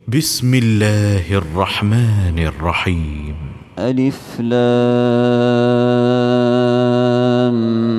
بسم الله الرحمن الرحيم. ألف لام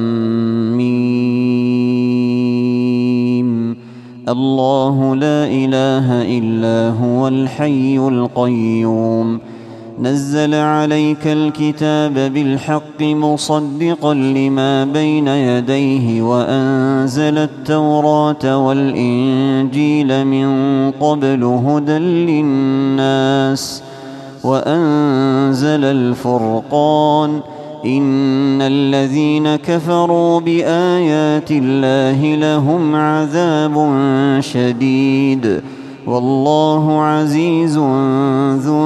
ميم. الله لا إله إلا هو الحي القيوم، نزل عليك الكتاب بالحق مصدقا لما بين يديه وأنزل التوراة والإنجيل من قبل هدى للناس وأنزل الفرقان. إن الذين كفروا بآيات الله لهم عذاب شديد، والله عزيز ذو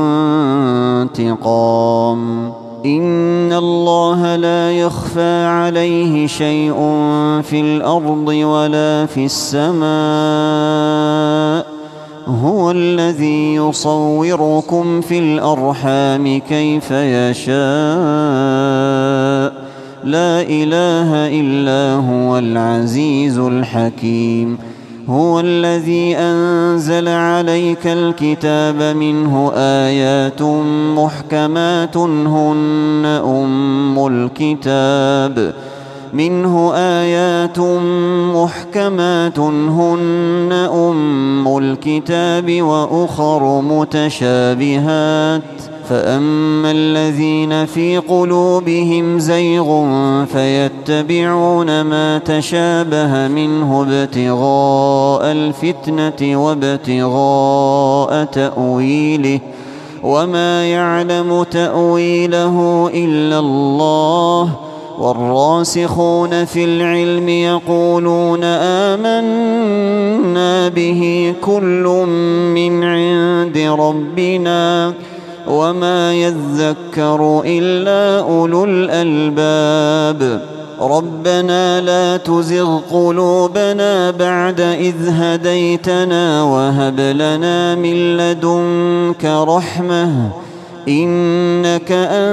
انتقام. إن الله لا يخفى عليه شيء في الأرض ولا في السماء، هو الذي يصوركم في الأرحام كيف يشاء، لا إله إلا هو العزيز الحكيم. هو الذي أنزل عليك الكتاب منه آيات محكمات هن أم الكتاب وأخر متشابهات، فأما الذين في قلوبهم زيغ فيتبعون ما تشابه منه ابتغاء الفتنة وابتغاء تأويله، وما يعلم تأويله إلا الله. والراسخون في العلم يقولون آمنا به كل من عند ربنا وما يذكر إلا أولو الألباب. ربنا لا تزغ قلوبنا بعد إذ هديتنا وهب لنا من لدنك رحمة إنك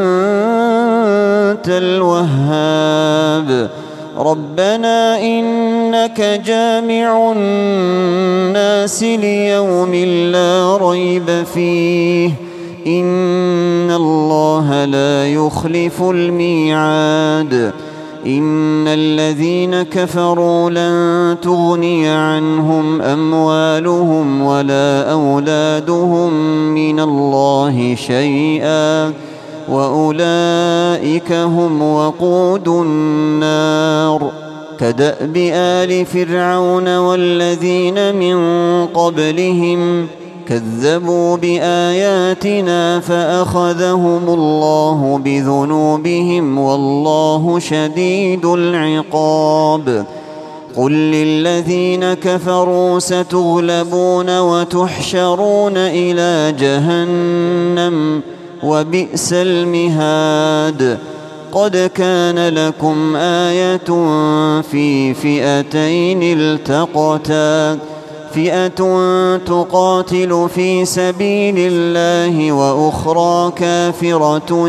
أنت الوهاب. ربنا إنك جامع الناس ليوم لا ريب فيه، إن الله لا يخلف الميعاد. إن الذين كفروا لن تغني عنهم أموالهم ولا أولادهم من الله شيئا، وأولئك هم وقود النار. كدأب آل فرعون والذين من قبلهم كذبوا بآياتنا فأخذهم الله بذنوبهم والله شديد العقاب. قل للذين كفروا ستغلبون وتحشرون إلى جهنم وبئس المهاد. قد كان لكم آية في فئتين التقتا، فئة تقاتل في سبيل الله وأخرى كافرة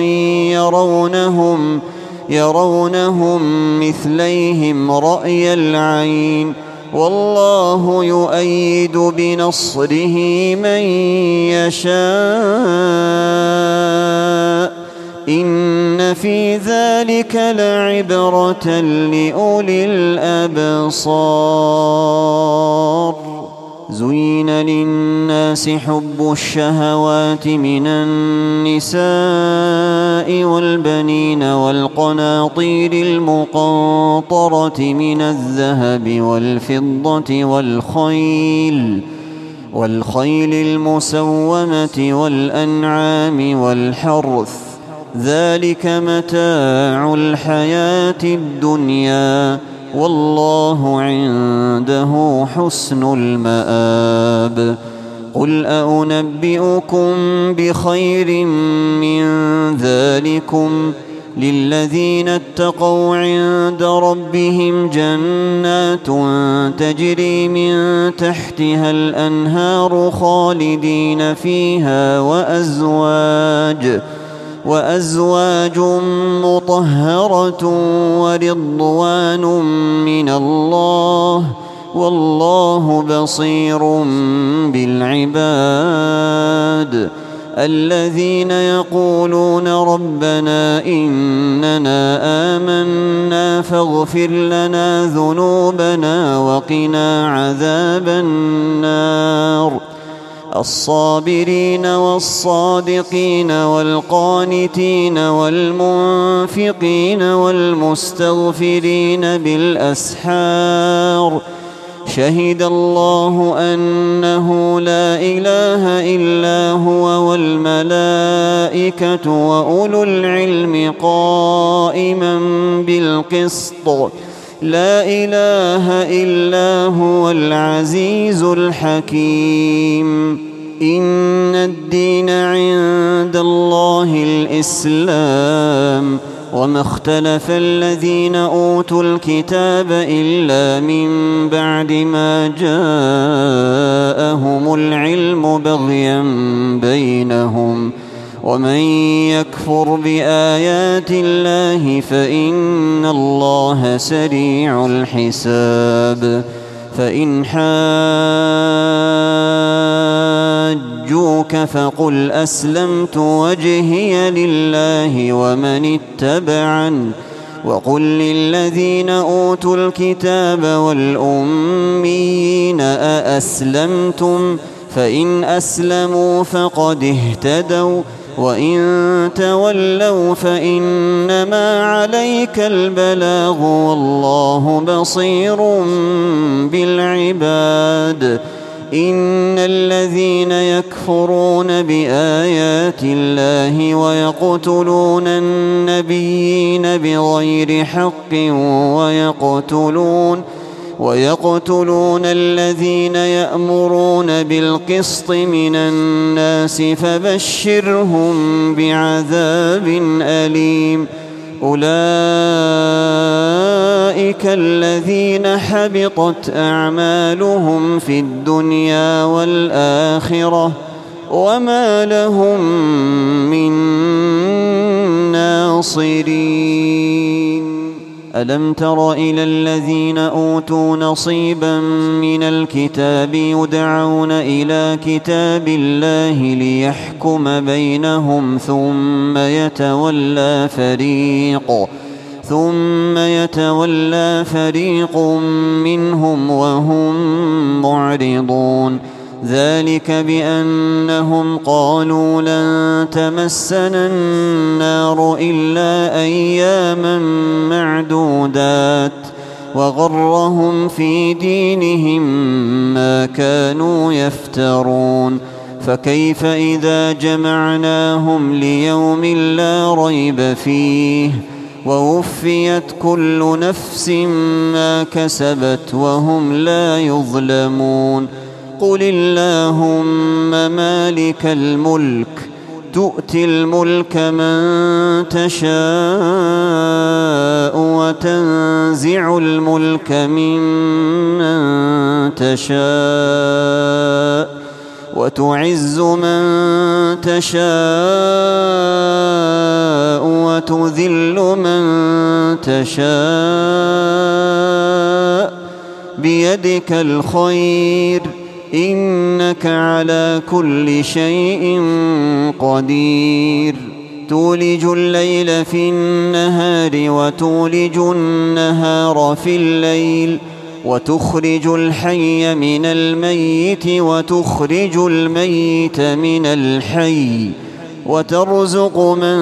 يرونهم مثليهم رأي العين، والله يؤيد بنصره من يشاء. إن في ذلك لعبرة لأولي الأبصار. زين للناس حب الشهوات من النساء والبنين والقناطير المقنطرة من الذهب والفضة والخيل المسومة والأنعام والحرث، ذلك متاع الحياة الدنيا، والله عنده حسن المآب. قل أنبئكم بخير من ذلكم للذين اتقوا عند ربهم جنات تجري من تحتها الأنهار خالدين فيها وأزواج مطهرة ورضوان من الله والله بصير بالعباد. الذين يقولون ربنا إننا آمنا فاغفر لنا ذنوبنا وقنا عذاب النار. الصابرين والصادقين والقانتين والمنفقين والمستغفرين بالأسحار. شهد الله أنه لا إله إلا هو والملائكة وأولو العلم قائما بالقسط. لا إله إلا هو العزيز الحكيم. إن الدين عند الله الإسلام، وما اختلف الذين أوتوا الكتاب إلا من بعد ما جاءهم العلم بغيا بينهم. ومن يكفر بآيات الله فإن الله سريع الحساب. فإن حاجوك فقل أسلمت وجهي لله ومن اتبعني، وقل للذين أوتوا الكتاب والأميين أأسلمتم؟ فإن أسلموا فقد اهتدوا، وإن تولوا فإنما عليك البلاغ والله بصير بالعباد. إن الذين يكفرون بآيات الله ويقتلون النبيين بغير حق ويقتلون الذين يأمرون بالقسط من الناس فبشرهم بعذاب أليم. أولئك الذين حبطت أعمالهم في الدنيا والآخرة وما لهم من ناصرين. ألم تر إلى الذين أوتوا نصيبا من الكتاب يدعون إلى كتاب الله ليحكم بينهم ثم يتولى فريق منهم وهم معرضون. ذلك بأنهم قالوا لن تمسنا النار إلا أياما معدودات، وغرهم في دينهم ما كانوا يفترون. فكيف إذا جمعناهم ليوم لا ريب فيه ووفيت كل نفس ما كسبت وهم لا يظلمون. قل اللهم مالك الملك تؤتي الملك من تشاء وتنزع الملك ممن تشاء وتعز من تشاء وتذل من تشاء بيدك الخير إنك على كل شيء قدير. تولج الليل في النهار وتولج النهار في الليل، وتخرج الحي من الميت وتخرج الميت من الحي، وترزق من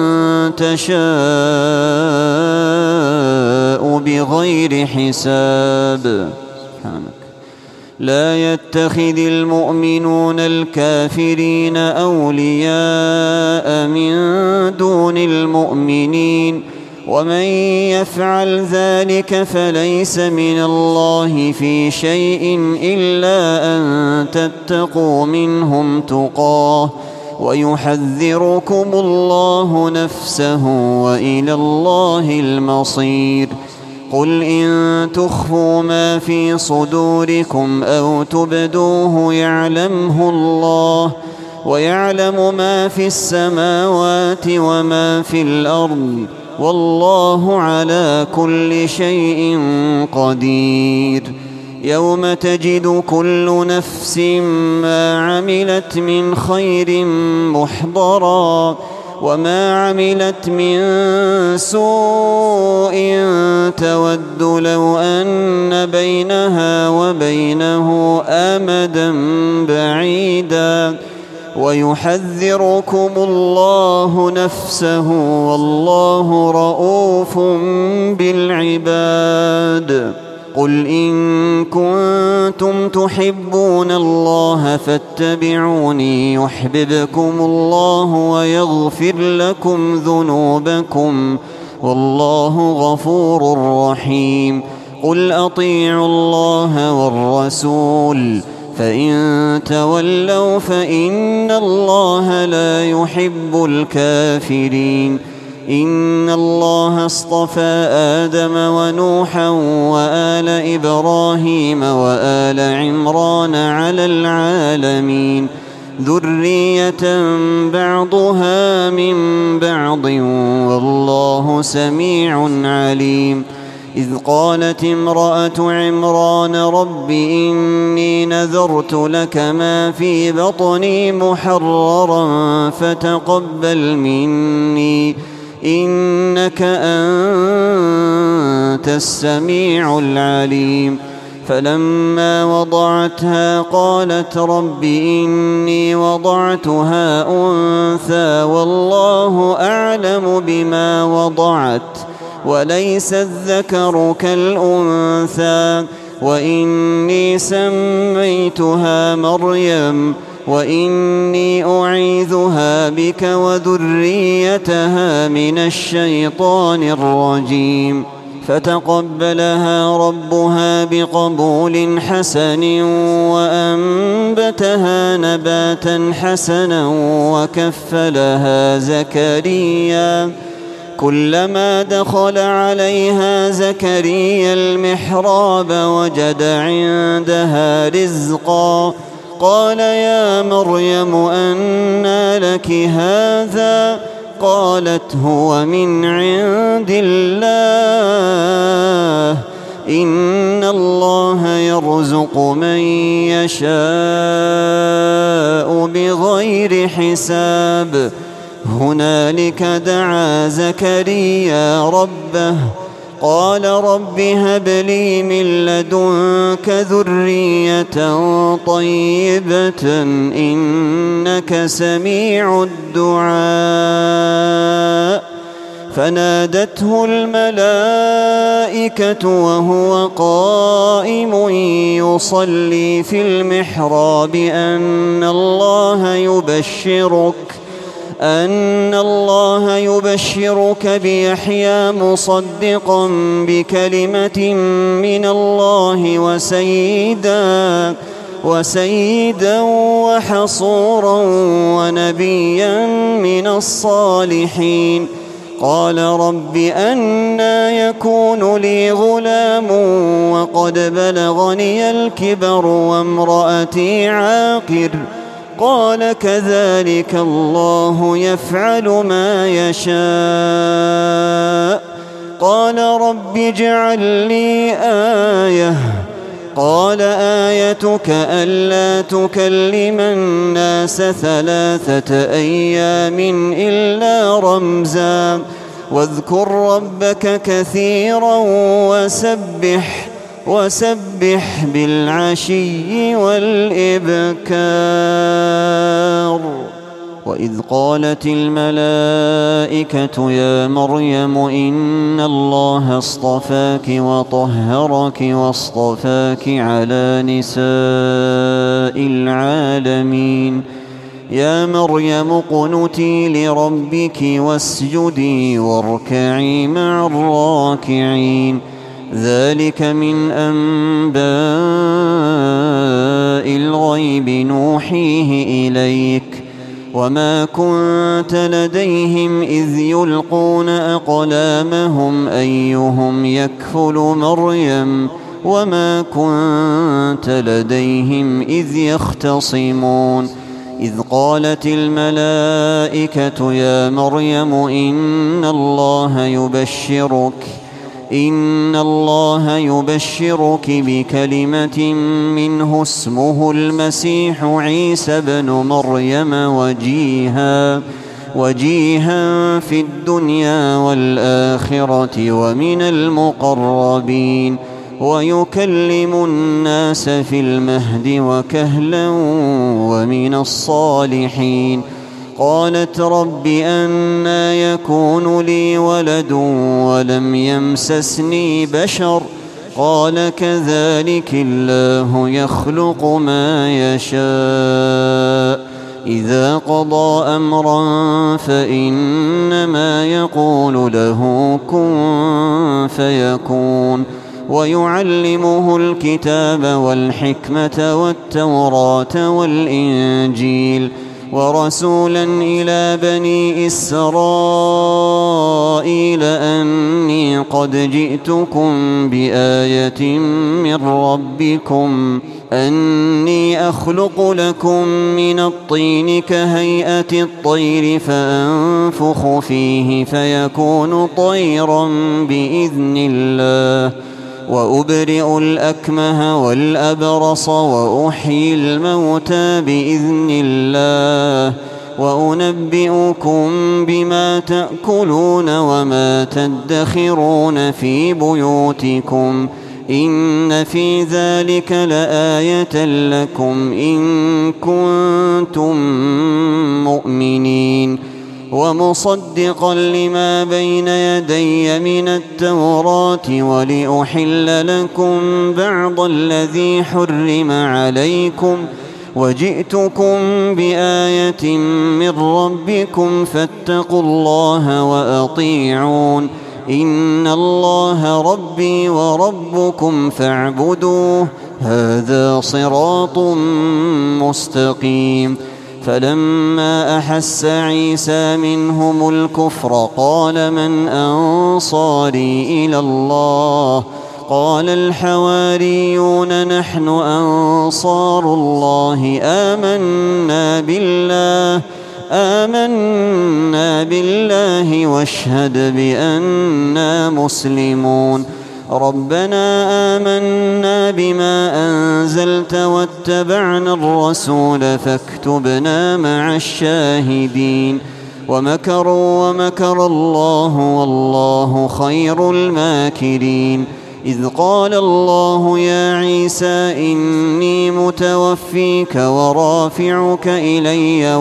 تشاء بغير حساب. سبحانك. لا يتخذ المؤمنون الكافرين أولياء من دون المؤمنين، ومن يفعل ذلك فليس من الله في شيء إلا أن تتقوا منهم تقاه، ويحذركم الله نفسه وإلى الله المصير. قل إن تخفوا ما في صدوركم أو تبدوه يعلمه الله، ويعلم ما في السماوات وما في الأرض، والله على كل شيء قدير. يوم تجد كل نفس ما عملت من خير محضرا وما عملت من سوء تود لو أن بينها وبينه أمدا بعيدا ويحذركم الله نفسه والله رؤوف بالعباد. قل إن كنتم تحبون الله فاتبعوني يحببكم الله ويغفر لكم ذنوبكم والله غفور رحيم. قل أطيعوا الله والرسول فإن تولوا فإن الله لا يحب الكافرين. إن الله اصطفى آدم ونوحا وآل إبراهيم وآل عمران على العالمين ذرية بعضها من بعض والله سميع عليم. إذ قالت امرأة عمران رب إني نذرت لك ما في بطني محررا فتقبل مني إنك أنت السميع العليم. فلما وضعتها قالت رب إني وضعتها أنثى والله أعلم بما وضعت وليس الذكر كالأنثى وإني سميتها مريم وإني أعيذها بك وذريتها من الشيطان الرجيم. فتقبلها ربها بقبول حسن وأنبتها نباتا حسنا وكفلها زكريا. كلما دخل عليها زكريا المحراب وجد عندها رزقا قال يا مريم أنى لك هذا قالت هو من عند الله إن الله يرزق من يشاء بغير حساب. هنالك دعا زكريا ربه قال رب هب لي من لدنك ذرية طيبة إنك سميع الدعاء. فنادته الملائكة وهو قائم يصلي في المحراب أن الله يبشرك بيحيى مصدقا بكلمة من الله وسيدا وحصورا ونبيا من الصالحين. قال رب أنى يكون لي غلام وقد بلغني الكبر وامرأتي عاقر قال كذلك الله يفعل ما يشاء. قال رب اجعل لي آية قال آيتك ألا تكلم الناس 3 أيام إلا رمزا واذكر ربك كثيرا وسبح بالعشي والإبكار. وإذ قالت الملائكة يا مريم إن الله اصطفاك وطهرك واصطفاك على نساء العالمين. يا مريم اقنتي لربك واسجدي واركعي مع الراكعين. ذلك من أنباء الغيب نوحيه إليك وما كنت لديهم إذ يلقون أقلامهم أيهم يكفل مريم وما كنت لديهم إذ يختصمون. إذ قالت الملائكة يا مريم إن الله إن الله يبشرك بكلمة منه اسمه المسيح عيسى بن مريم وجيها في الدنيا والآخرة ومن المقربين ويكلم الناس في المهد وكهلا ومن الصالحين. قالت رب أنى يكون لي ولد ولم يمسسني بشر قال كذلك الله يخلق ما يشاء إذا قضى أمرا فإنما يقول له كن فيكون. ويعلمه الكتاب والحكمة والتوراة والإنجيل ورسولا إلى بني إسرائيل أني قد جئتكم بآية من ربكم أني أخلق لكم من الطين كهيئة الطير فأنفخ فيه فيكون طيرا بإذن الله وأبرئ الأكمه والأبرص وأحيي الموتى بإذن الله وأنبئكم بما تأكلون وما تدخرون في بيوتكم إن في ذلك لآية لكم إن كنتم مؤمنين. ومصدقا لما بين يدي من التوراة ولأحل لكم بعض الذي حرم عليكم وجئتكم بآية من ربكم فاتقوا الله وأطيعون إن الله ربي وربكم فاعبدوه هذا صراط مستقيم. فلما أحس عيسى منهم الكفر قال من أنصاري إلى الله قال الحواريون نحن أنصار الله آمنا بالله واشهد بأننا مسلمون. ربنا آمنا بما أنزلت واتبعنا الرسول فاكتبنا مع الشاهدين. ومكروا ومكر الله والله خير الماكرين. إذ قال الله يا عيسى إني متوفيك ورافعك إلي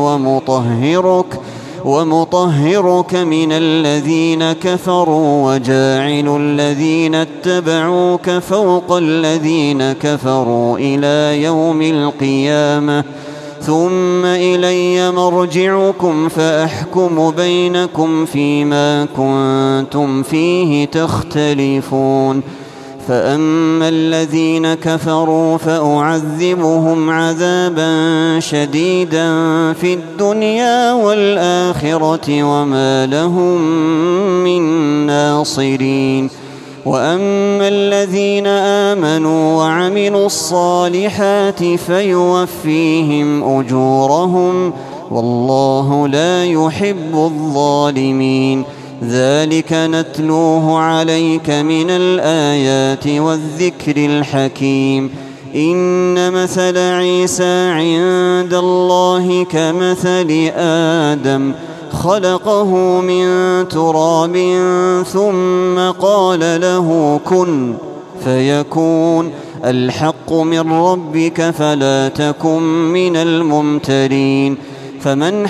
ومطهرك من الذين كفروا وجاعل الذين اتبعوك فوق الذين كفروا إلى يوم القيامة ثم إلي مرجعكم فأحكم بينكم فيما كنتم فيه تختلفون. فأما الذين كفروا فأعذبهم عذابا شديدا في الدنيا والآخرة وما لهم من ناصرين. وأما الذين آمنوا وعملوا الصالحات فيوفيهم أجورهم والله لا يحب الظالمين. ذلك نتلوه عليك من الآيات والذكر الحكيم. إن مثل عيسى عند الله كمثل آدم خلقه من تراب ثم قال له كن فيكون. الحق من ربك فلا تكن من الممترين. فمن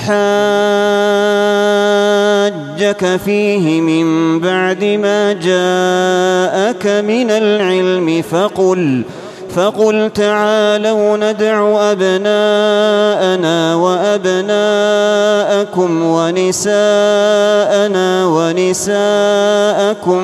حاجك فيه من بعد ما جاءك من العلم فقل تعالوا ندع أبناءنا وأبناءكم ونساءنا ونساءكم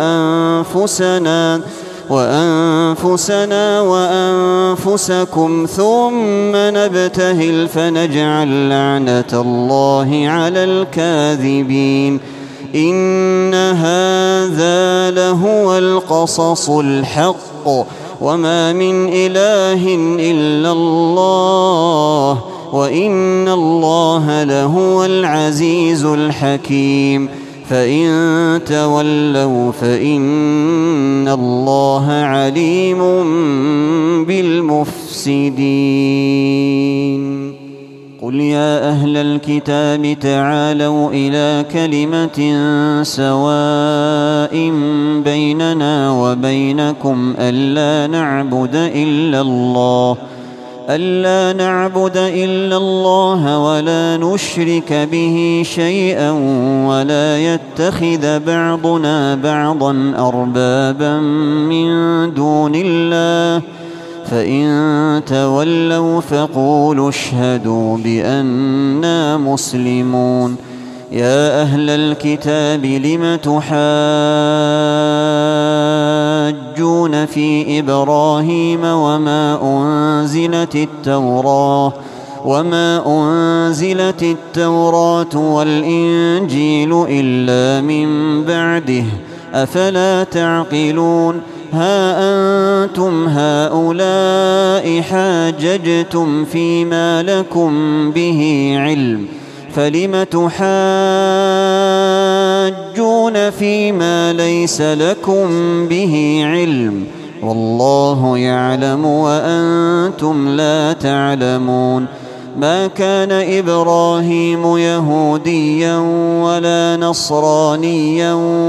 وأنفسنا وأنفسكم ثم نبتهل فنجعل لعنة الله على الكاذبين. إن هذا لهو القصص الحق وما من إله إلا الله وإن الله لهو العزيز الحكيم. فإن تولوا فإن الله عليم بالمفسدين. قل يا أهل الكتاب تعالوا إلى كلمة سواء بيننا وبينكم ألا نعبد إلا الله ولا نشرك به شيئا ولا يتخذ بعضنا بعضا أربابا من دون الله فإن تولوا فقولوا اشهدوا بأننا مسلمون. يا أهل الكتاب لم تحاجون في إبراهيم وما أنزلت التوراة والإنجيل إلا من بعده أفلا تعقلون. ها أنتم هؤلاء حاججتم فيما لكم به علم فلم تحاجون فيما ليس لكم به علم والله يعلم وأنتم لا تعلمون. ما كان إبراهيم يهوديا ولا نصرانيا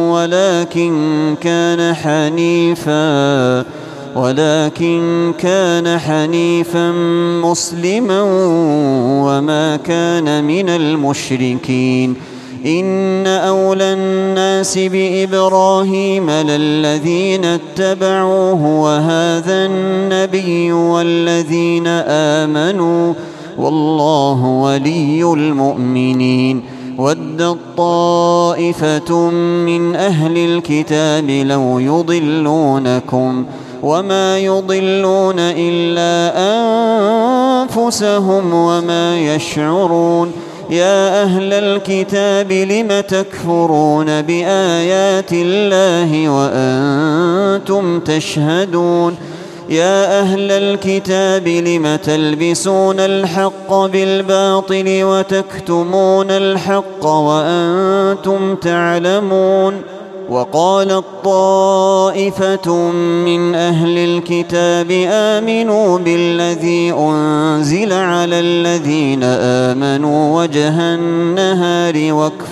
ولكن كان حنيفا مسلما وما كان من المشركين. إن أولى الناس بإبراهيم للذين اتبعوه وهذا النبي والذين آمنوا والله ولي المؤمنين. ودت طائفة من أهل الكتاب لو يضلونكم وما يضلون إلا أنفسهم وما يشعرون. يا أهل الكتاب لم تكفرون بآيات الله وأنتم تشهدون. يا أهل الكتاب لم تلبسون الحق بالباطل وتكتمون الحق وأنتم تعلمون. وقالت طائفة من أهل الكتاب آمنوا بالذي أنزل على الذين آمنوا وجه النهار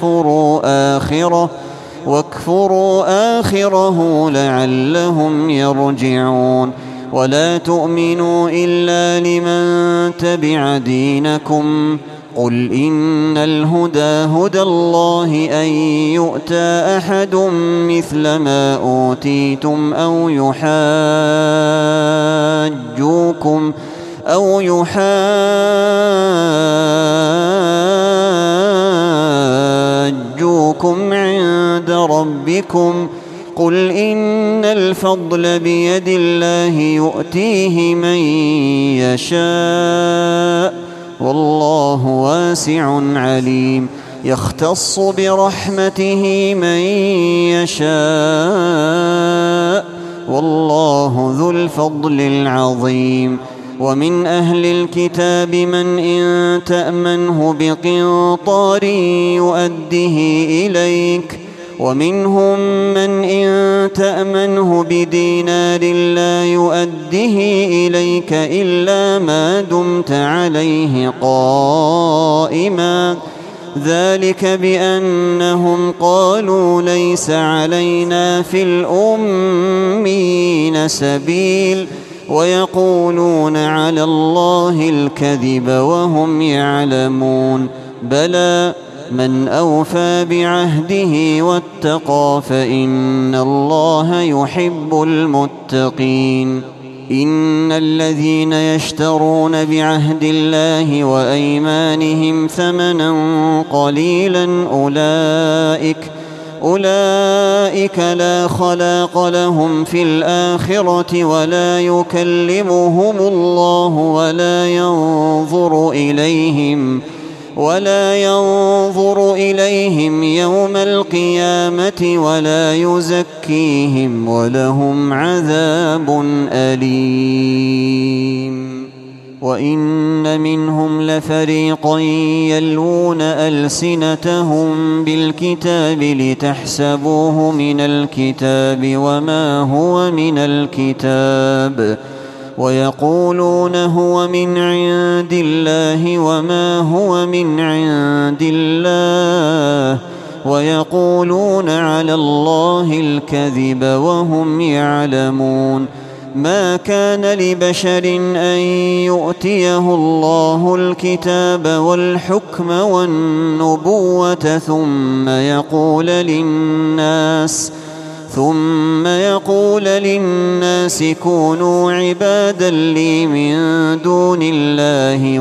واكفروا آخره لعلهم يرجعون. ولا تؤمنوا إلا لمن تبع دينكم قل إن الهدى هدى الله أن يؤتى أحد مثل ما أوتيتم أو يحاجوكم عند ربكم قل إن الفضل بيد الله يؤتيه من يشاء والله واسع عليم. يختص برحمته من يشاء والله ذو الفضل العظيم. ومن أهل الكتاب من إن تأمنه بقنطار يؤده إليك ومنهم من إن تأمنه بدينار لا يؤده إليك إلا ما دمت عليه قائما ذلك بأنهم قالوا ليس علينا في الأمين سبيل ويقولون على الله الكذب وهم يعلمون. بلى من أوفى بعهده واتقى فإن الله يحب المتقين. إن الذين يشترون بعهد الله وأيمانهم ثمنا قليلا أولئك لا خلاق لهم في الآخرة ولا يكلمهم الله ولا ينظر إليهم يوم القيامة ولا يزكيهم ولهم عذاب أليم. وإن منهم لفريقا يلوون ألسنتهم بالكتاب لتحسبوه من الكتاب وما هو من الكتاب ويقولون هو من عند الله وما هو من عند الله ويقولون على الله الكذب وهم يعلمون. ما كان لبشر أن يؤتيه الله الكتاب والحكم والنبوة ثم يقول للناس كونوا عبادا لي من دون الله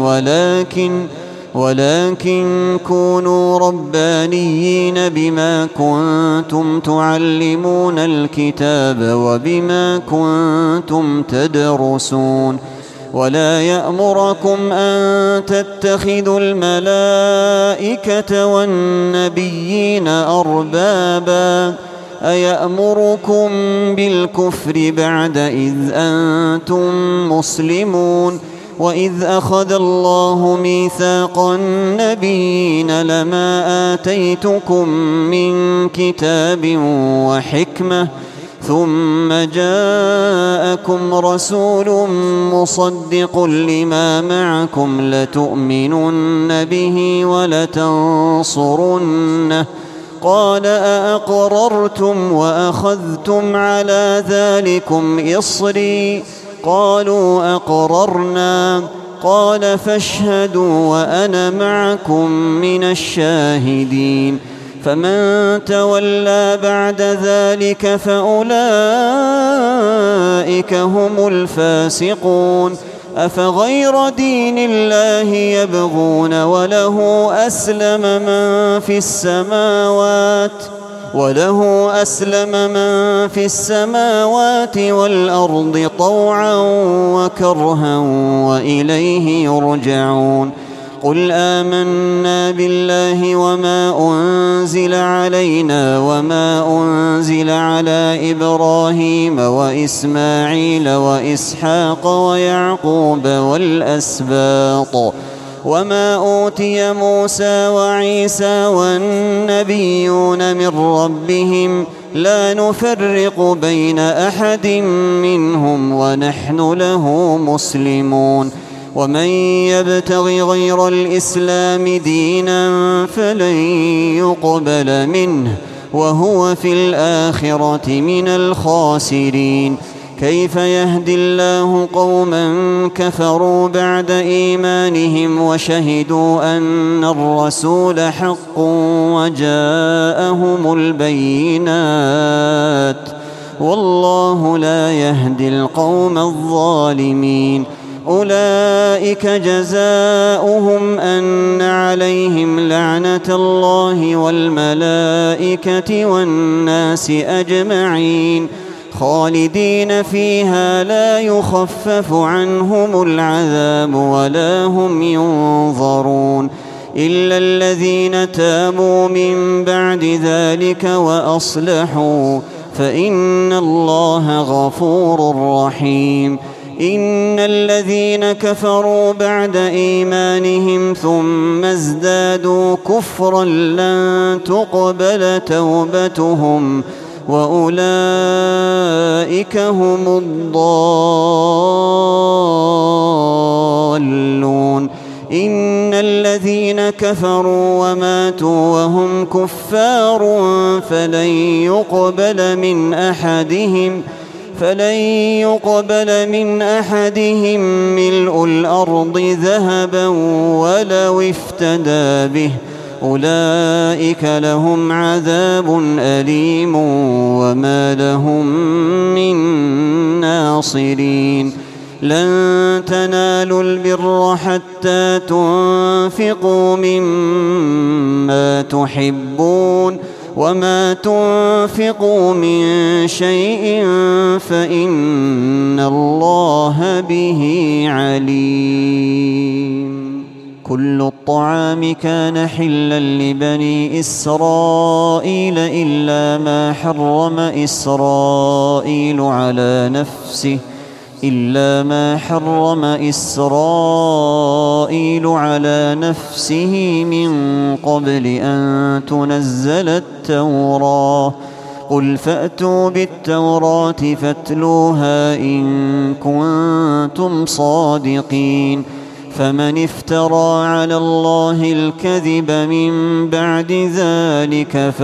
ولكن كونوا ربانيين بما كنتم تعلمون الكتاب وبما كنتم تدرسون. ولا يأمركم أن تتخذوا الملائكة والنبيين أربابا أيأمركم بالكفر بعد إذ أنتم مسلمون. وإذ أخذ الله ميثاق النبيين لما آتيتكم من كتاب وحكمة ثم جاءكم رسول مصدق لما معكم لتؤمنن به ولتنصرنه قال أأقررتم وأخذتم على ذلكم إصري قالوا أقررنا قال فاشهدوا وأنا معكم من الشاهدين. فمن تولى بعد ذلك فأولئك هم الفاسقون. أفغير دين الله يبغون وله أسلم من في السماوات والأرض طوعا وكرها وإليه يرجعون. قل آمنا بالله وما أنزل علينا وما أنزل على إبراهيم وإسماعيل وإسحاق ويعقوب والأسباط وما أوتي موسى وعيسى والنبيون من ربهم لا نفرق بين أحد منهم ونحن له مسلمون. ومن يبتغ غير الإسلام دينا فلن يقبل منه وهو في الآخرة من الخاسرين. كيف يهدي الله قوما كفروا بعد إيمانهم وشهدوا أن الرسول حق وجاءهم البينات والله لا يهدي القوم الظالمين. أولئك جزاؤهم أن عليهم لعنة الله والملائكة والناس أجمعين خالدين فيها لا يخفف عنهم العذاب ولا هم ينظرون إلا الذين تابوا من بعد ذلك وأصلحوا فإن الله غفور رحيم. إن الذين كفروا بعد إيمانهم ثم ازدادوا كفرا لن تقبل توبتهم وأولئك هم الضالون. إن الذين كفروا وماتوا وهم كفار فلن يقبل من أحدهم ملء الأرض ذهبا ولو افتدى به أولئك لهم عذاب أليم وما لهم من ناصرين. لن تنالوا البر حتى تنفقوا مما تحبون وما تنفقوا من شيء فإن الله به عليم. كل الطعام كان حلا لبني إسرائيل إلا ما حرم إسرائيل على نفسه إلا ما حرم إسرائيل على نفسه من قبل أن تنزل التوراة قل فأتوا بالتوراة فاتلوها إن كنتم صادقين فمن افترى على الله الكذب من بعد ذلك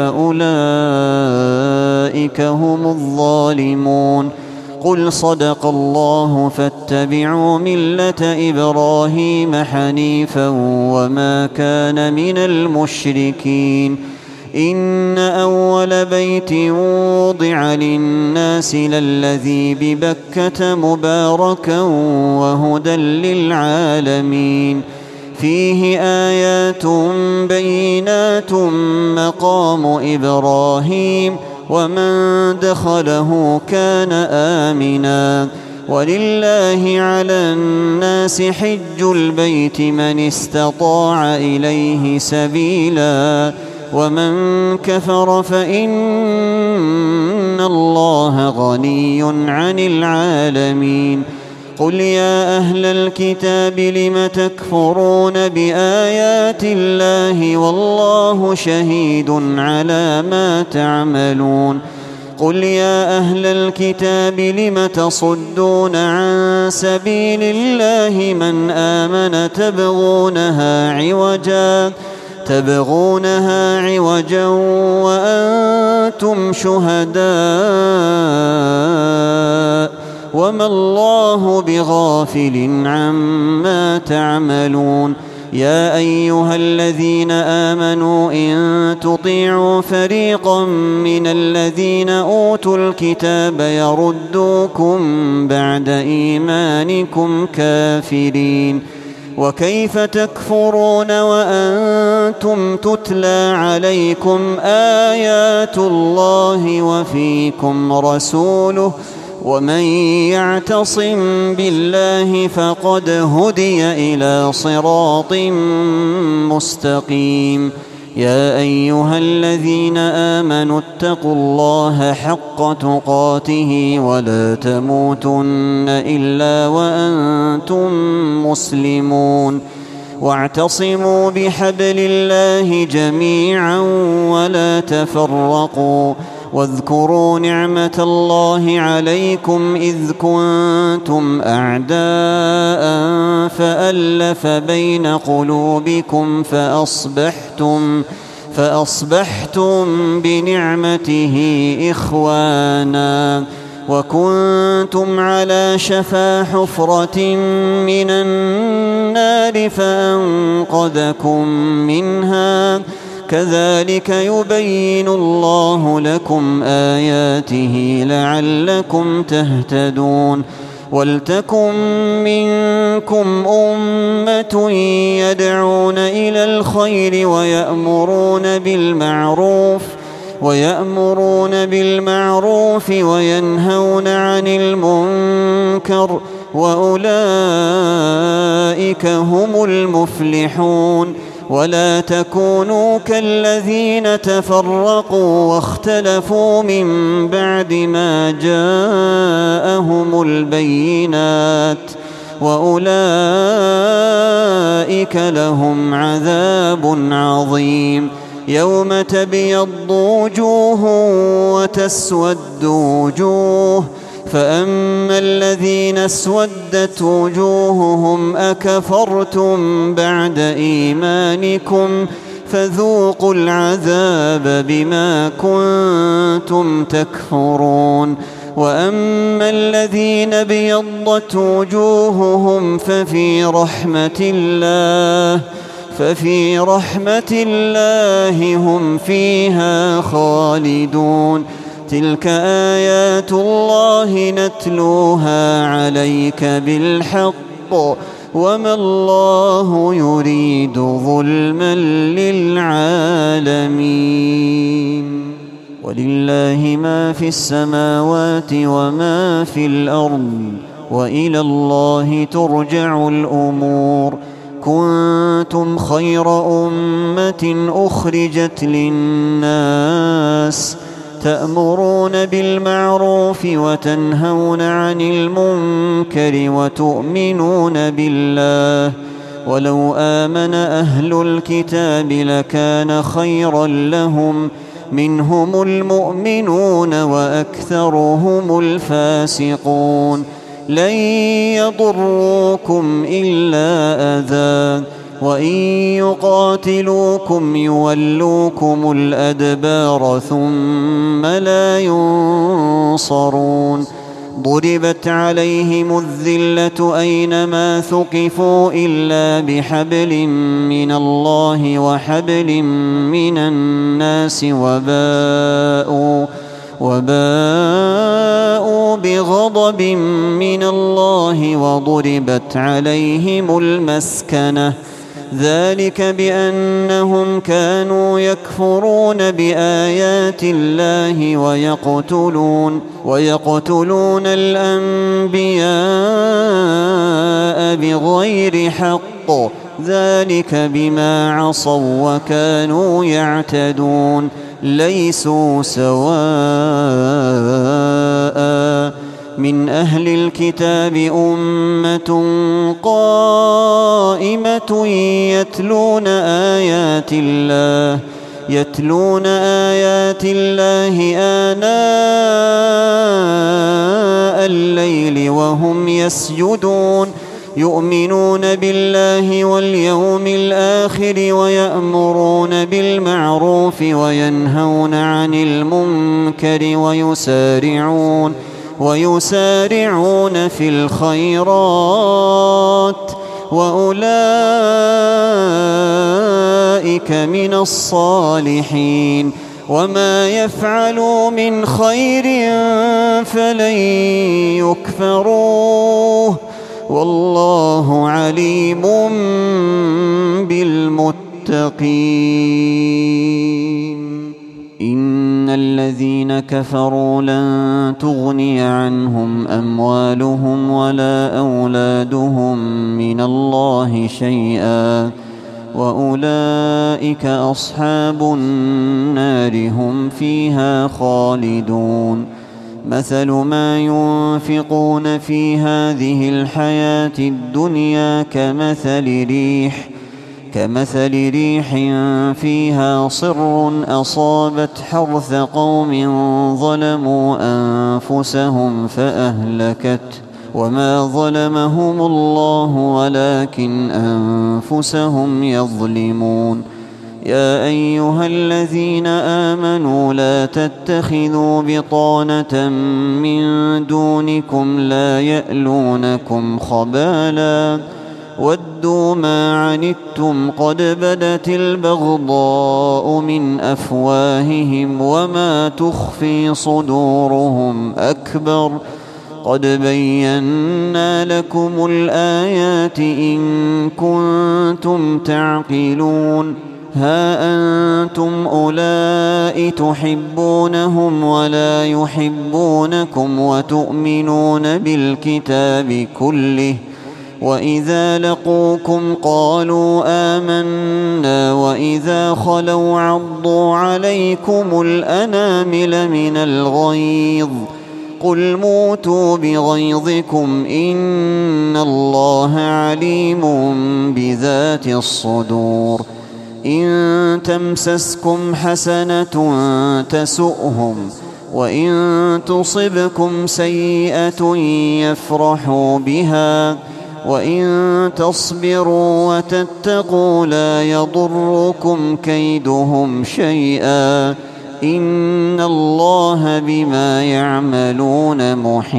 فأولئك هم الظالمون قل صدق الله فاتبعوا ملة إبراهيم حنيفا وما كان من المشركين إن أول بيت وضع للناس للذي ببكة مباركا وهدى للعالمين فيه آيات بينات مقام إبراهيم ومن دخله كان آمنا ولله على الناس حج البيت من استطاع إليه سبيلا ومن كفر فإن الله غني عن العالمين قل يا أهل الكتاب لم تكفرون بآيات الله والله شهيد على ما تعملون قل يا أهل الكتاب لم تصدون عن سبيل الله من آمن تبغونها عوجا وأنتم شهداء وما الله بغافل عما تعملون يا أيها الذين آمنوا إن تطيعوا فريقا من الذين أوتوا الكتاب يردوكم بعد إيمانكم كافرين وكيف تكفرون وأنتم تتلى عليكم آيات الله وفيكم رسوله ومن يعتصم بالله فقد هدي إلى صراط مستقيم يا أيها الذين آمنوا اتقوا الله حق تقاته ولا تموتن إلا وأنتم مسلمون واعتصموا بحبل الله جميعا ولا تفرقوا واذكروا نعمة الله عليكم إذ كنتم أعداء فألف بين قلوبكم فأصبحتم بنعمته إخوانا وكنتم على شفا حفرة من النار فأنقذكم منها كذلك يبين الله لكم آياته لعلكم تهتدون ولتكن منكم أمة يدعون إلى الخير ويأمرون بالمعروف وينهون عن المنكر وأولئك هم المفلحون ولا تكونوا كالذين تفرقوا واختلفوا من بعد ما جاءهم البينات وأولئك لهم عذاب عظيم يوم تبيض وجوه وتسود وجوه فأما الذين اسودت وجوههم أكفرتم بعد إيمانكم فذوقوا العذاب بما كنتم تكفرون وأما الذين ابيضت وجوههم ففي رحمة الله هم فيها خالدون تلك آيات الله نتلوها عليك بالحق وما الله يريد ظلما للعالمين ولله ما في السماوات وما في الأرض وإلى الله ترجع الأمور كنتم خير أمة أخرجت للناس تأمرون بالمعروف وتنهون عن المنكر وتؤمنون بالله ولو آمن أهل الكتاب لكان خيرا لهم منهم المؤمنون وأكثرهم الفاسقون لن يضروكم إلا أذى وإن يقاتلوكم يولوكم الأدبار ثم لا ينصرون ضربت عليهم الذلة أينما ثقفوا إلا بحبل من الله وحبل من الناس وباءوا بغضب من الله وضربت عليهم المسكنة ذلك بأنهم كانوا يكفرون بآيات الله ويقتلون الأنبياء بغير حق ذلك بما عصوا وكانوا يعتدون ليسوا سواء من أهل الكتاب أمة قائمة يتلون آيات الله آناء الليل وهم يسجدون يؤمنون بالله واليوم الآخر ويأمرون بالمعروف وينهون عن المنكر ويسارعون في الخيرات وأولئك من الصالحين وما يفعلوا من خير فلن يكفروه والله عليم بالمتقين إن الذين كفروا لن تغني عنهم أموالهم ولا أولادهم من الله شيئا وأولئك أصحاب النار هم فيها خالدون مثل ما ينفقون في هذه الحياة الدنيا كمثل ريح فيها صر أصابت حرث قوم ظلموا أنفسهم فأهلكت وما ظلمهم الله ولكن أنفسهم يظلمون يا أيها الذين آمنوا لا تتخذوا بطانة من دونكم لا يألونكم خبالا ودوا ما عنتم قد بدت البغضاء من أفواههم وما تخفي صدورهم أكبر قد بينا لكم الآيات إن كنتم تعقلون ها أنتم أولئك تحبونهم ولا يحبونكم وتؤمنون بالكتاب كله وإذا لقوكم قالوا آمنا وإذا خلوا عضوا عليكم الأنامل من الغيظ قل موتوا بغيظكم إن الله عليم بذات الصدور إن تمسسكم حسنة تسؤهم وإن تصبكم سيئة يفرحوا بها وإن تصبروا وتتقوا لا يضركم كيدهم شيئا إن الله بما يعملون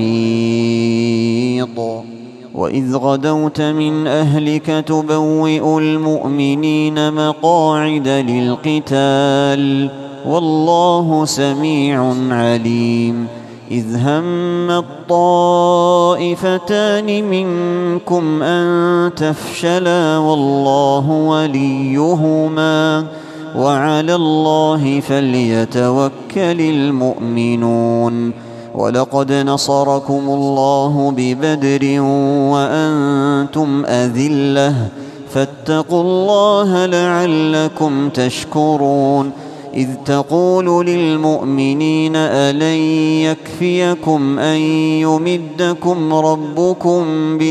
محيط وإذ غدوت من أهلك تبوئ المؤمنين مقاعد للقتال والله سميع عليم إذ هم الطائفتان منكم أن تفشلا والله وليهما وعلى الله فليتوكل المؤمنون ولقد نصركم الله ببدر وأنتم أذلة فاتقوا الله لعلكم تشكرون إذ تقول للمؤمنين ألن يكفيكم أن يمدكم ربكم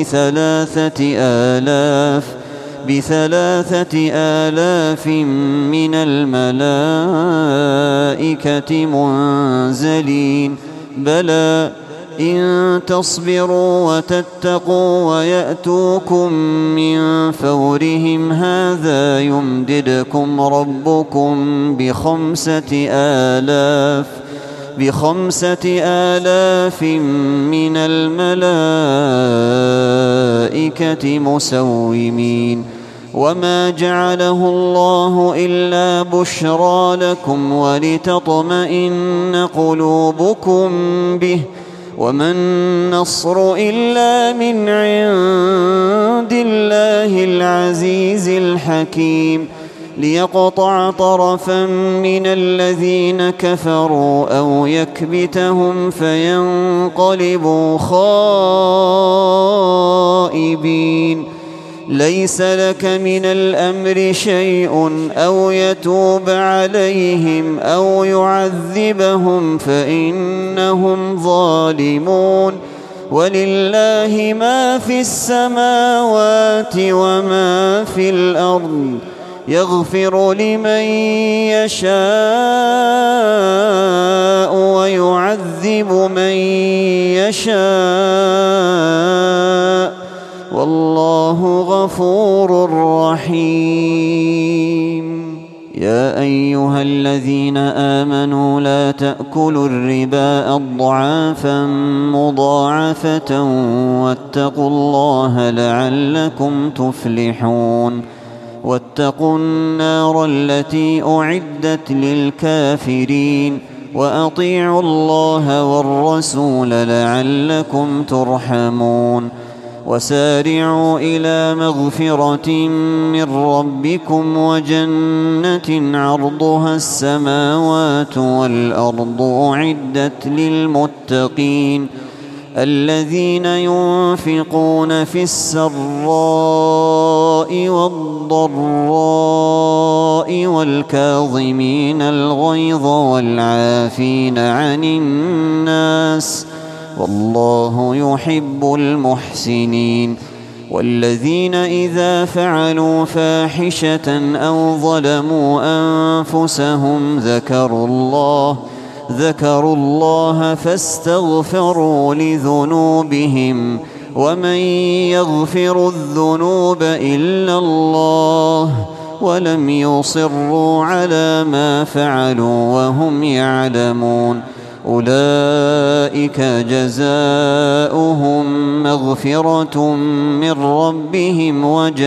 ب3,000 من الملائكة منزلين بلى إن تصبروا وتتقوا ويأتوكم من فورهم هذا يمددكم ربكم ب5,000 من الملائكة مسومين وما جعله الله إلا بشرى لكم ولتطمئن قلوبكم به وما النصر إلا من عند الله العزيز الحكيم ليقطع طرفا من الذين كفروا أو يكبتهم فينقلبوا خائبين ليس لك من الأمر شيء أو يتوب عليهم أو يعذبهم فإنهم ظالمون ولله ما في السماوات وما في الأرض يغفر لمن يشاء ويعذب من يشاء والله غفور رحيم يا أيها الذين آمنوا لا تأكلوا الربا أضعافا مضاعفة واتقوا الله لعلكم تفلحون واتقوا النار التي أعدت للكافرين وأطيعوا الله والرسول لعلكم ترحمون وسارعوا إلى مغفرة من ربكم وجنة عرضها السماوات والأرض أعدت للمتقين الذين ينفقون في السراء والضراء والكاظمين الغيظ والعافين عن الناس والله يحب المحسنين والذين إذا فعلوا فاحشة أو ظلموا أنفسهم ذكروا الله فاستغفروا لذنوبهم ومن يغفر الذنوب إلا الله ولم يصروا على ما فعلوا وهم يعلمون أولئك جزاؤهم مغفرة من ربهم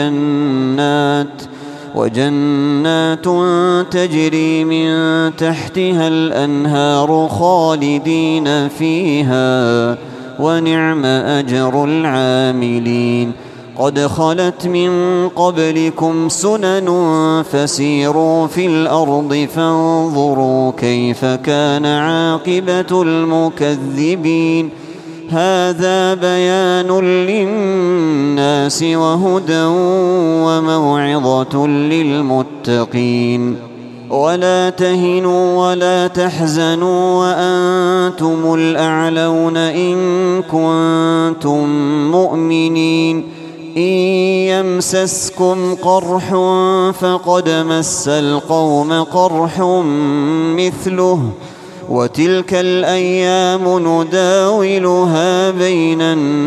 وجنات تجري من تحتها الأنهار خالدين فيها ونعم أجر العاملين قد خلت من قبلكم سنن فسيروا في الأرض فانظروا كيف كان عاقبة المكذبين هذا بيان للناس وهدى وموعظة للمتقين ولا تهنوا ولا تحزنوا وأنتم الأعلون إن كنتم مؤمنين إن يمسسكم قرح فقد مس القوم قرح مثله وتلك الأيام نداولها بين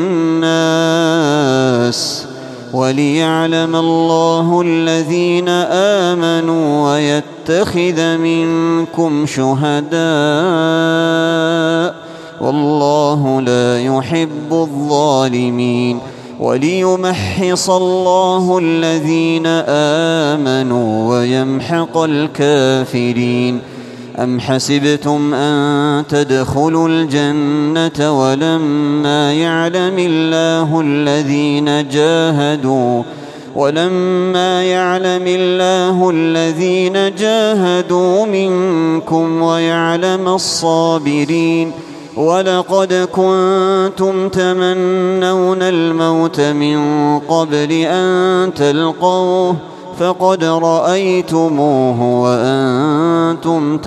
الناس وليعلم الله الذين آمنوا ويتخذ منكم شهداء والله لا يحب الظالمين وليمحص الله الذين آمنوا ويمحق الكافرين أم حسبتم أن تدخلوا الجنة ولما يعلم الله الذين جاهدوا منكم ويعلم الصابرين ولقد كنتم تمنون الموت من قبل أن تلقوه فقد رأيتموه وأنتم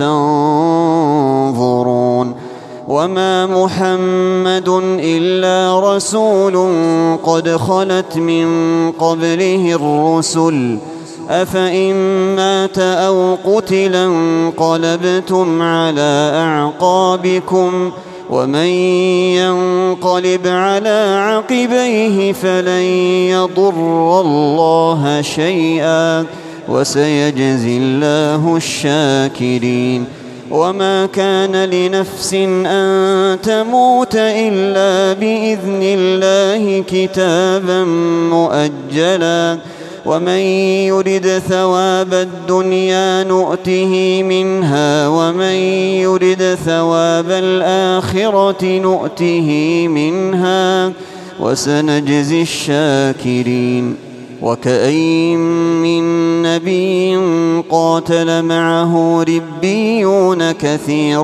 تنظرون وما محمد إلا رسول قد خلت من قبله الرسل أفإن مات أو قتل انقلبتم على أعقابكم ومن ينقلب على عقبيه فلن يضر الله شيئا وسيجزي الله الشاكرين وما كان لنفس أن تموت إلا بإذن الله كتابا مؤجلا ومن يرد ثواب الدنيا نؤته منها ومن يرد ثواب الآخرة نؤته منها وسنجزي الشاكرين وكأين من نبي قاتل معه ربيون كثير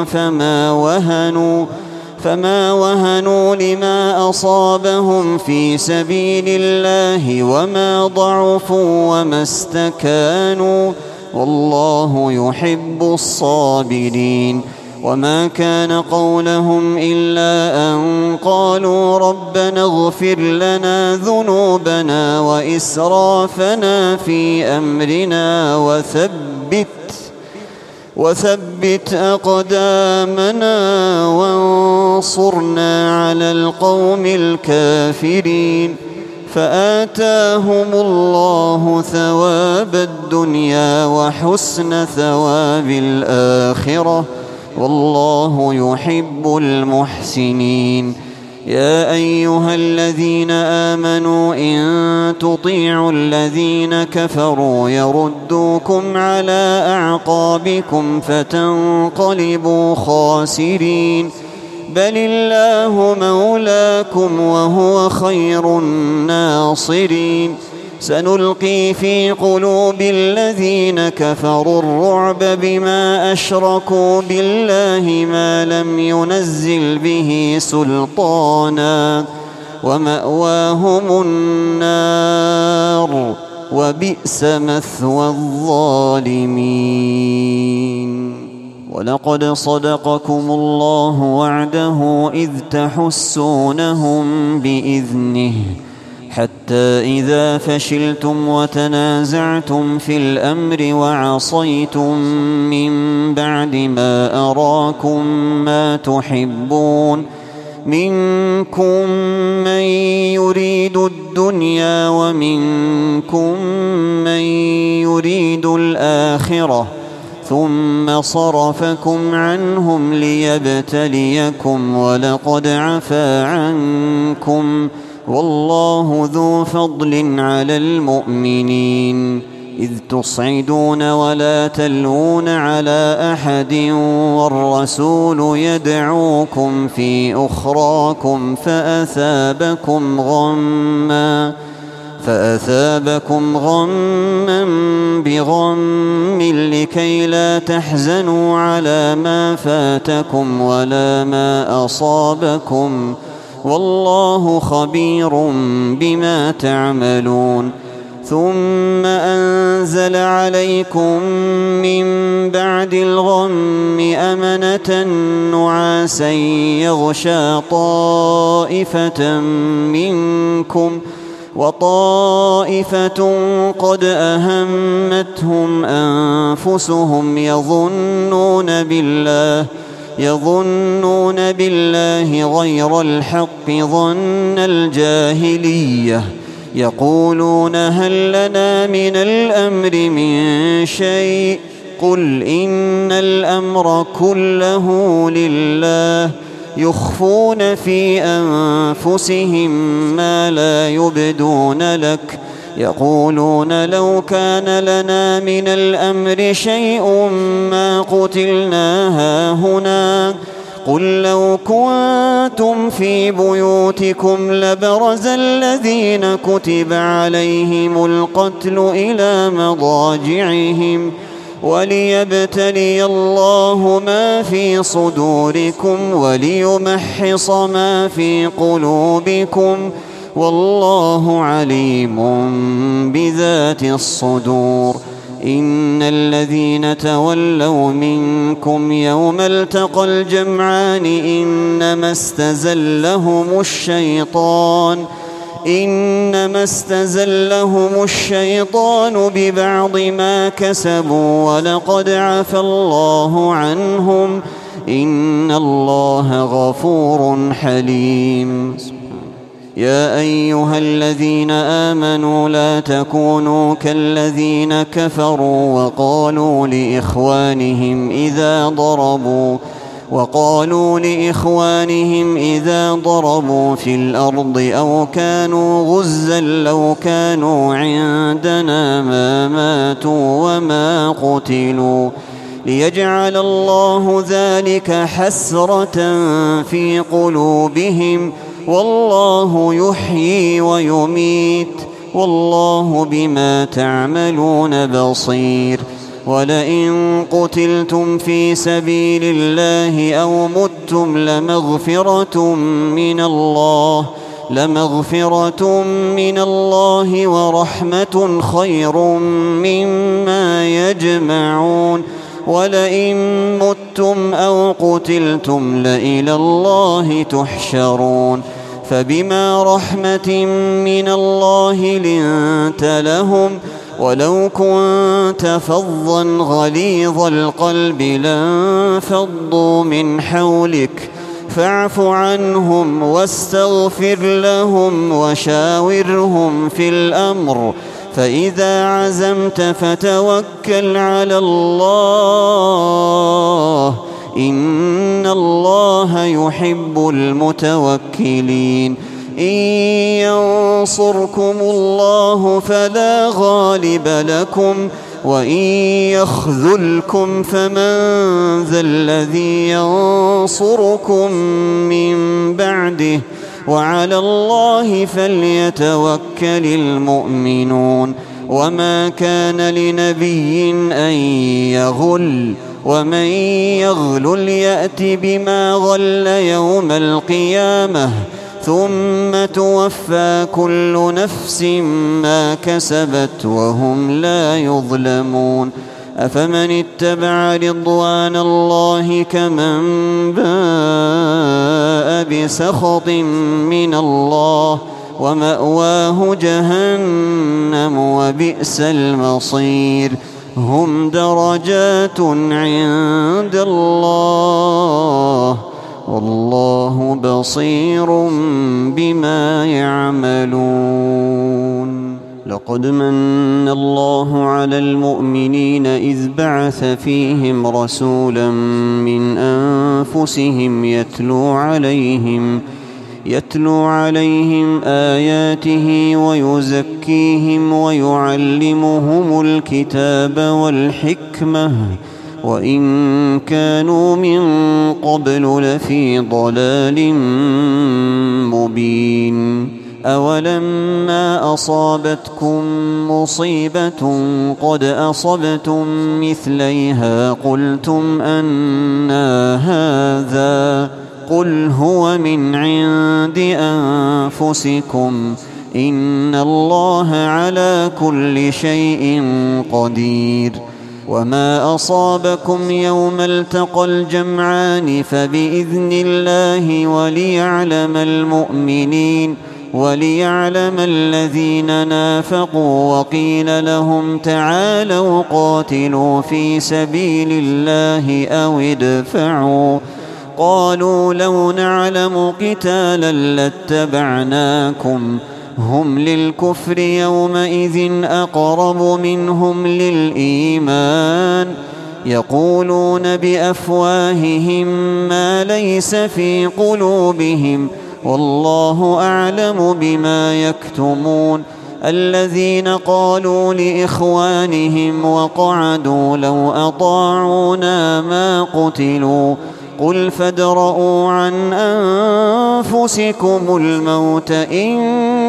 فما وهنوا لما أصابهم في سبيل الله وما ضعفوا وما استكانوا والله يحب الصابرين وما كان قولهم إلا أن قالوا ربنا اغفر لنا ذنوبنا وإسرافنا في أمرنا وثبت أقدامنا وانصرنا على القوم الكافرين فآتاهم الله ثواب الدنيا وحسن ثواب الآخرة والله يحب المحسنين يا أيها الذين آمنوا إن تطيعوا الذين كفروا يردوكم على أعقابكم فتنقلبوا خاسرين بل الله مولاكم وهو خير الناصرين سنلقي في قلوب الذين كفروا الرعب بما أشركوا بالله ما لم ينزل به سلطانا ومأواهم النار وبئس مثوى الظالمين ولقد صدقكم الله وعده إذ تحسونهم بإذنه حتى إذا فشلتم وتنازعتم في الأمر وعصيتم من بعد ما أراكم ما تحبون منكم من يريد الدنيا ومنكم من يريد الآخرة ثم صرفكم عنهم ليبتليكم ولقد عفا عنكم والله ذو فضل على المؤمنين إذ تصعدون ولا تلوون على أحد والرسول يدعوكم في أخراكم فأثابكم غما بغم لكي لا تحزنوا على ما فاتكم ولا ما أصابكم والله خبير بما تعملون ثم أنزل عليكم من بعد الغم أمنة نعاسا يغشى طائفة منكم وطائفة قد أهمتهم أنفسهم يظنون بالله غير الحق ظن الجاهلية يقولون هل لنا من الأمر من شيء قل إن الأمر كله لله يخفون في أنفسهم ما لا يبدون لك يقولون لو كان لنا من الأمر شيء ما قتلنا هاهنا قل لو كنتم في بيوتكم لبرز الذين كتب عليهم القتل إلى مضاجعهم وليبتلي الله ما في صدوركم وليمحص ما في قلوبكم والله عليم بذات الصدور. إن الذين تولوا منكم يوم التقى الجمعان إنما استزلهم الشيطان ببعض ما كسبوا ولقد عفى الله عنهم إن الله غفور حليم. يا أيها الذين آمنوا لا تكونوا كالذين كفروا وقالوا لإخوانهم إذا ضربوا في الأرض أو كانوا غزا لو كانوا عندنا ما ماتوا وما قتلوا ليجعل الله ذلك حسرة في قلوبهم والله يحيي ويميت والله بما تعملون بصير. ولئن قتلتم في سبيل الله أو متم لمغفرة من الله ورحمة خير مما يجمعون. ولئن متم أو قتلتم لإلى الله تحشرون. فبما رحمة من الله لنت لهم ولو كنت فظا غليظ القلب لانفضوا من حولك فاعف عنهم واستغفر لهم وشاورهم في الأمر فإذا عزمت فتوكل على الله إن الله يحب المتوكلين. إن ينصركم الله فلا غالب لكم وإن يخذلكم فمن ذا الذي ينصركم من بعده وعلى الله فليتوكل المؤمنون. وما كان لنبي أن يغل ومن يغلل يأت بما غل يوم القيامة ثم توفى كل نفس ما كسبت وهم لا يظلمون. أفمن اتبع رضوان الله كمن باء بسخط من الله ومأواه جهنم وبئس المصير. هم درجات عند الله والله بصير بما يعملون. لقد من الله على المؤمنين إذ بعث فيهم رسولا من أنفسهم يتلو عليهم آياته ويزكيهم ويعلمهم الكتاب والحكمة وإن كانوا من قبل لفي ضلال مبين. أولما أصابتكم مصيبة قد أصبتم مثليها قلتم أنى هذا قل هو من عند أنفسكم إن الله على كل شيء قدير. وما أصابكم يوم التقى الجمعان فبإذن الله وليعلم الذين نافقوا وقيل لهم تعالوا قاتلوا في سبيل الله أو ادفعوا قالوا لو نعلم قتالا لاتبعناكم هم للكفر يومئذ أقرب منهم للإيمان يقولون بأفواههم ما ليس في قلوبهم والله أعلم بما يكتمون. الذين قالوا لإخوانهم وقعدوا لو أطاعونا ما قتلوا قل فادرءوا عن أنفسكم الموت إن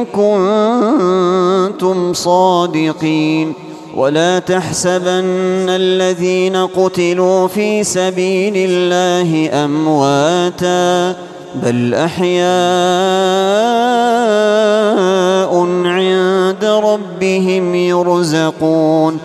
كنتم صادقين. ولا تحسبن الذين قتلوا في سبيل الله أمواتا بل أحياء عند ربهم يرزقون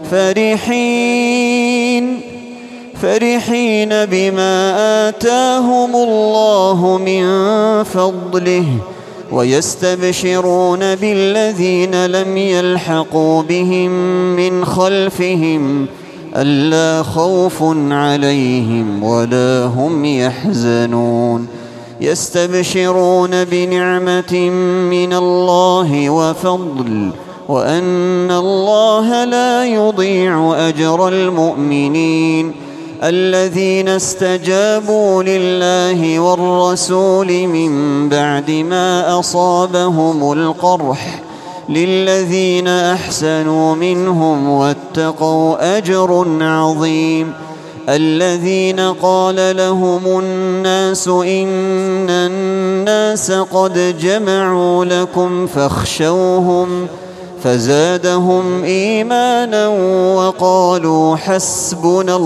فرحين بما آتاهم الله من فضله ويستبشرون بالذين لم يلحقوا بهم من خلفهم ألا خوف عليهم ولا هم يحزنون يستبشرون بنعمة من الله وفضل وأن الله لا يضيع أجر المؤمنين الذين استجابوا لله والرسول من بعد ما أصابهم القرح للذين أحسنوا منهم واتقوا أجر عظيم الذين قال لهم الناس إن الناس قد جمعوا لكم فاخشوهم فزادهم إيمانا وقالوا حسبنا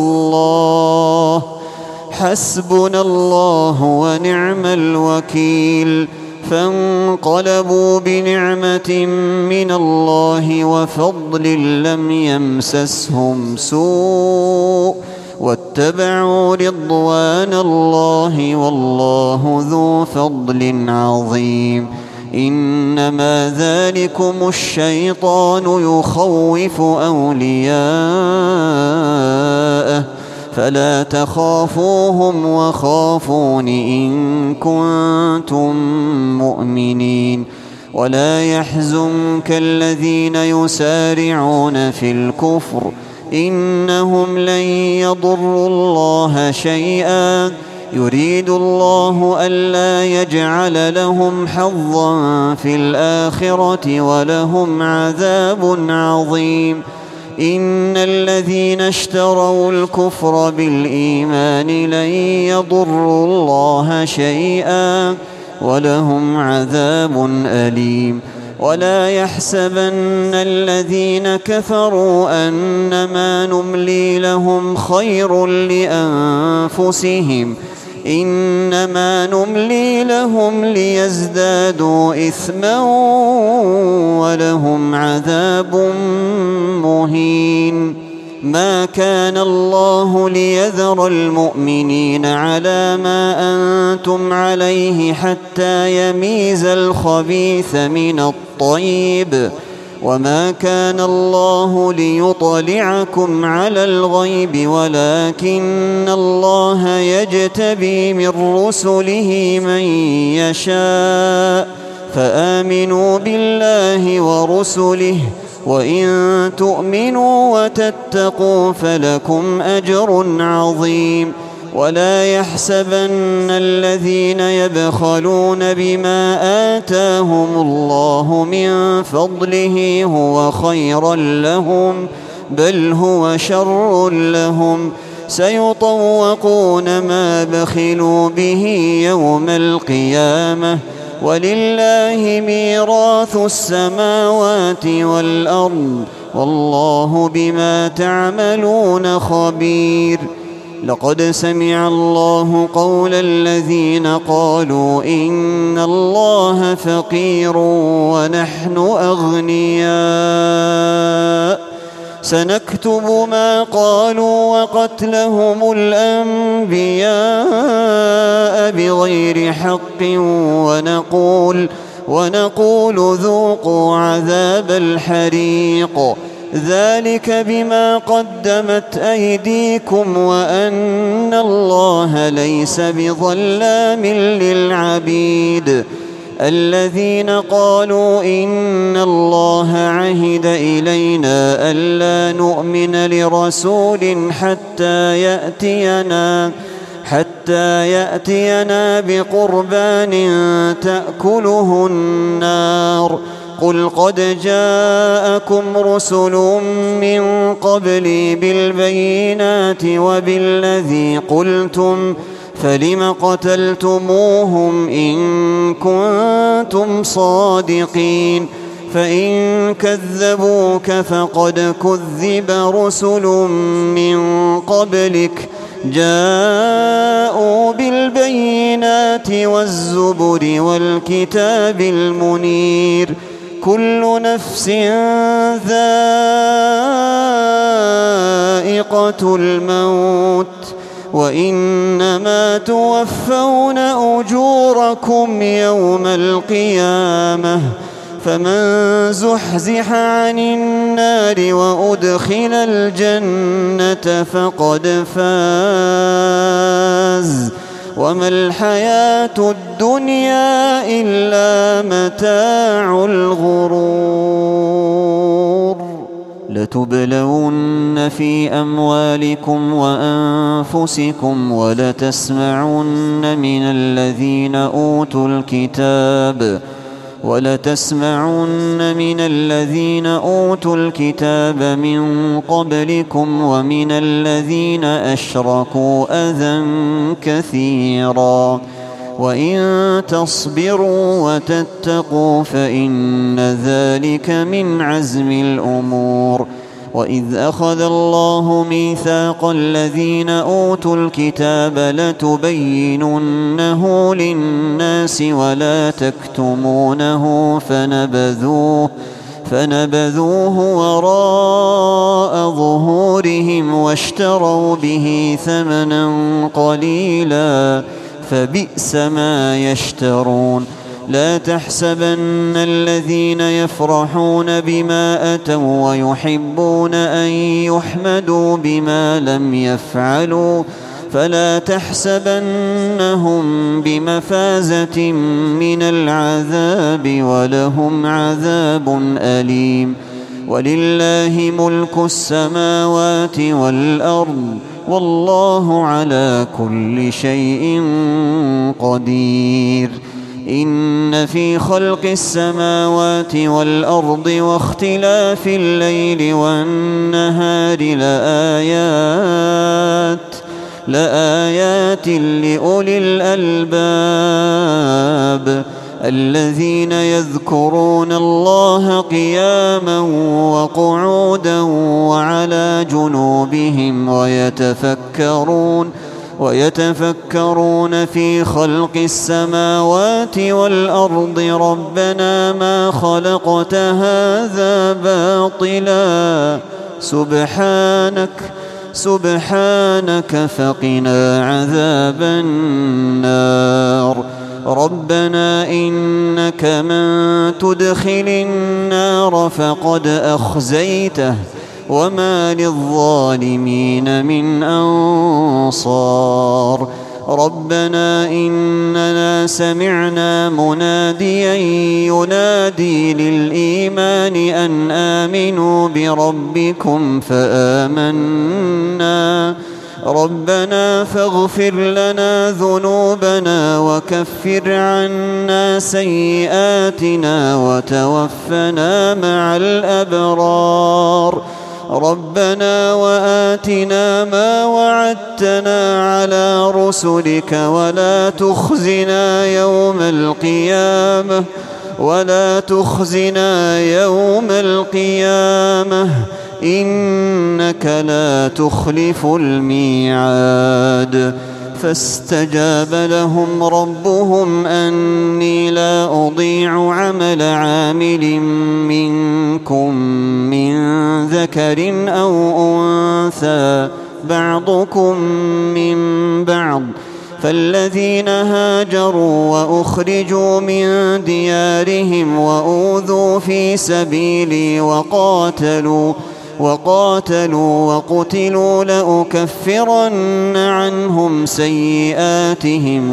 الله ونعم الوكيل فانقلبوا بنعمة من الله وفضل لم يمسسهم سوء واتبعوا رضوان الله والله ذو فضل عظيم إنما ذلكم الشيطان يخوف أولياءه فلا تخافوهم وخافون إن كنتم مؤمنين ولا يحزنك الذين يسارعون في الكفر إنهم لن يضروا الله شيئا يريد الله ألا يجعل لهم حظا في الآخرة ولهم عذاب عظيم إن الذين اشتروا الكفر بالإيمان لن يضروا الله شيئا ولهم عذاب أليم ولا يحسبن الذين كفروا أنما نملي لهم خير لأنفسهم إنما نملي لهم ليزدادوا إثما ولهم عذاب مهين ما كان الله ليذر المؤمنين على ما أنتم عليه حتى يميز الخبيث من الطيب وما كان الله ليطلعكم على الغيب ولكن الله يجتبي من رسله من يشاء فآمنوا بالله ورسله وإن تؤمنوا وتتقوا فلكم أجر عظيم ولا يحسبن الذين يبخلون بما آتاهم الله من فضله هو خيرا لهم بل هو شر لهم سيطوقون ما بخلوا به يوم القيامة ولله ميراث السماوات والأرض والله بما تعملون خبير لقد سمع الله قول الذين قالوا إن الله فقير ونحن أغنياء سنكتب ما قالوا وقتلهم الأنبياء بغير حق ونقول ذوقوا عذاب الحريق ذلك بما قدمت أيديكم وأن الله ليس بظلام للعبيد الذين قالوا إن الله عهد إلينا ألا نؤمن لرسول حتى يأتينا بقربان تأكله النار قل قد جاءكم رسل من قبلي بالبينات وبالذي قلتم فلم قتلتموهم إن كنتم صادقين فإن كذبوك فقد كذب رسل من قبلك جاءوا بالبينات والزبر والكتاب المنير كل نفس ذائقة الموت وإنما توفون أجوركم يوم القيامة فمن زحزح عن النار وأدخل الجنة فقد فاز وما الحياة الدنيا إلا متاع الغرور لتبلون في أموالكم وأنفسكم ولتسمعن من الذين أوتوا الكتاب من قبلكم ومن الذين أشركوا أذى كثيرا وإن تصبروا وتتقوا فإن ذلك من عزم الأمور وإذ أخذ الله ميثاق الذين أوتوا الكتاب لتبيننه للناس ولا تكتمونه فنبذوه وراء ظهورهم واشتروا به ثمنا قليلا فبئس ما يشترون لا تحسبن الذين يفرحون بما أتوا ويحبون أن يحمدوا بما لم يفعلوا فلا تحسبنهم بمفازة من العذاب ولهم عذاب أليم ولله ملك السماوات والأرض والله على كل شيء قدير إن في خلق السماوات والأرض واختلاف الليل والنهار لآيات لأولي الألباب الذين يذكرون الله قياما وقعودا وعلى جنوبهم ويتفكرون في خلق السماوات والأرض ربنا ما خلقت هذا باطلا سبحانك فقنا عذاب النار ربنا إنك من تدخل النار فقد أخزيته وما للظالمين من أنصار ربنا إننا سمعنا مناديا ينادي للإيمان أن آمنوا بربكم فآمنا ربنا فاغفر لنا ذنوبنا وكفر عنا سيئاتنا وتوفنا مع الأبرار ربنا وآتنا ما وعدتنا على رسلك ولا تخزنا يوم القيامة إنك لا تخلف الميعاد فاستجاب لهم ربهم أني لا أضيع عمل عامل منكم من ذكر أو أنثى بعضكم من بعض فالذين هاجروا وأخرجوا من ديارهم وأوذوا في سبيلي وقاتلوا وقتلوا لأكفرن عنهم سيئاتهم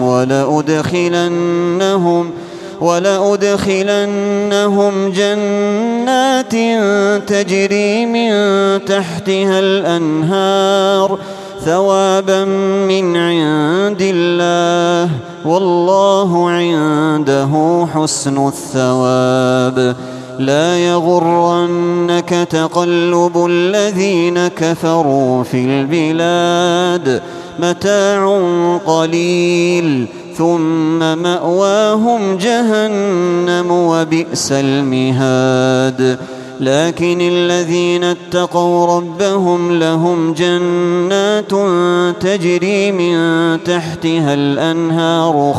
ولأدخلنهم جنات تجري من تحتها الأنهار ثوابا من عند الله والله عنده حسن الثواب لا يغرنك تقلب الذين كفروا في البلاد متاع قليل ثم مأواهم جهنم وبئس المهاد لكن الذين اتقوا ربهم لهم جنات تجري من تحتها الأنهار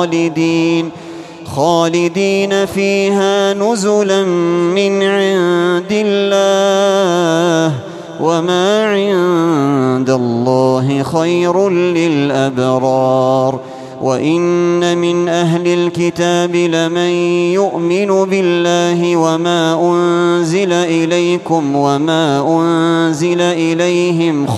خالدين فيها نزلا من عند الله وما عند الله خير للأبرار. وإن من أهل الكتاب لمن يؤمن بالله وما أنزل إليكم وما أنزل إليهم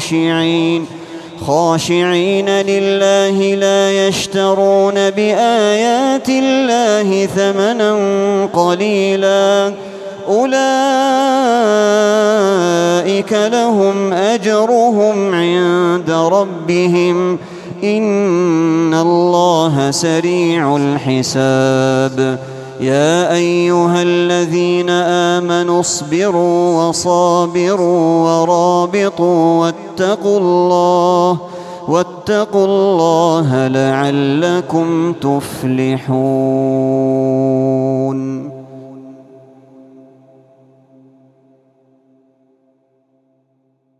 خاشعين لله لا يشترون بآيات الله ثمنا قليلا أولئك لهم أجرهم عند ربهم إن الله سريع الحساب. يا أيها الذين آمنوا اصبروا وصابروا ورابطوا واتقوا الله لعلكم تفلحون.